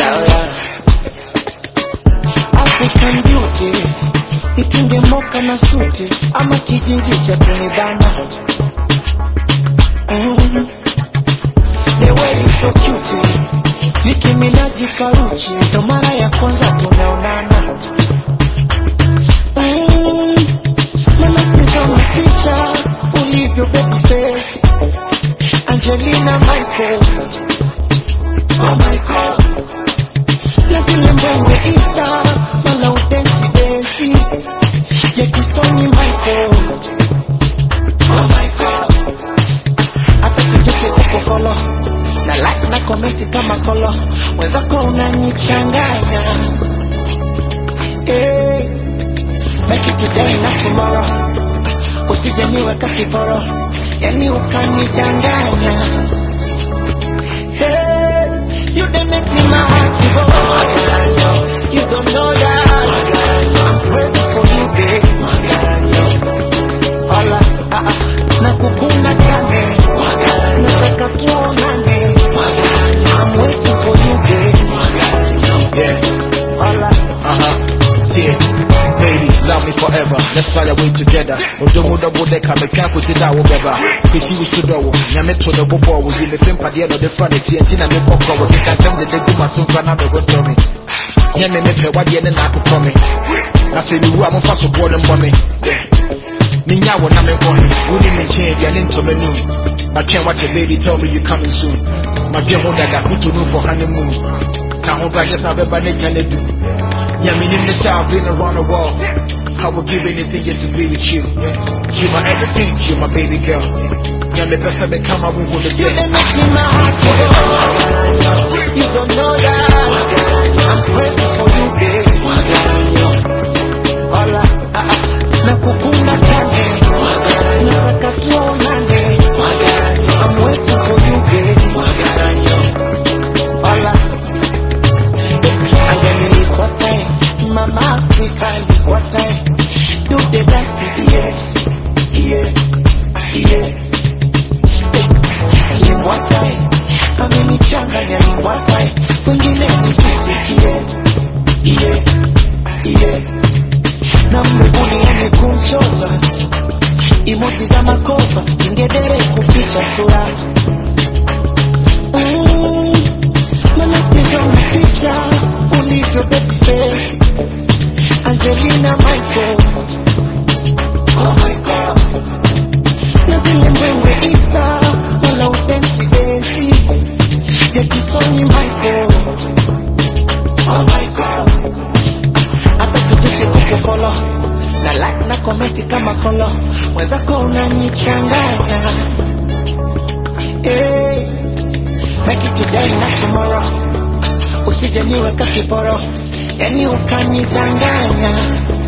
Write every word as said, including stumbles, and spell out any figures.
African beauty, itinge moka na suti, ama kijinji cha kunibana. Mm. The way is so cute, Nicki Minaj Karuchi, ndo mara ya kwanza tumeonana. Mm. Mama tizama picha, ulivyo baby face, Angelina Michael. Oh my God, na zile mbongo Insta, mala udensi densi, ya Kisoni Michael. Oh my God, hata sijute kuko follow, na like na komenti kama kolo, wenzako unanichanganya. Hey, make it today na tomorrow, usije niweka kiporo, yani ukanidanganya. Hey, you done make me my heart go. You don't know that I'm ready for you, babe. Hola, ah ah, nakukuna chane, nataka tuonane. I'm waiting for you, babe. Yeah. Hola, Uh-huh. Yeah. Baby, love me forever. Let's fly away together. Odomo double decker, me can't put it out whatever. Cause you used to do, Nyame to the bobo, we in the film paddy no the funny T N T na me pop cover. We can tell me they do my son for now, they won't tell me. Nyame me pay what the end and I could tell me. I say the who I'm a fast board and mommy. Yeah. Ninya won na me born. Wouldn't even change the into the new. I can't watch a baby tell me you coming soon. My dear hold that I put to do for honeymoon. Can't hold back just have everybody can do. Yeah, me in the south, been around the world. I would give anything just to be with you. You my everything, you my baby girl. Yeah, me best I become my womb with the you done make me my heart go. You don't know that I'm ready for you, babe. Hola, ah ah, nakukuna chane, nataka tuonane. I'm waiting for you, babe. Hola, angani likwatae, mama Afrika likwatae. Do the dance, yeah, yeah, yeah. Likwatae, amenichanganya likwatae. Wengine nisisikie, yeah, yeah. Na mbuguni amekumchota, imoti za makopa, ingedere kuficha sura. Mm, manatizo mapicha, ulivyo baby face, Angelina Michael. Oh my God, na zile mbwembwe Insta, wala udensi densi, ya Kisoni Michael. Oh my God, hata sijute kuko follow, na like na komenti kama kolo, wenzako unanichanganya. Hey, make it today na tomorrow, usije niweka kiporo, yani ukanidanganya.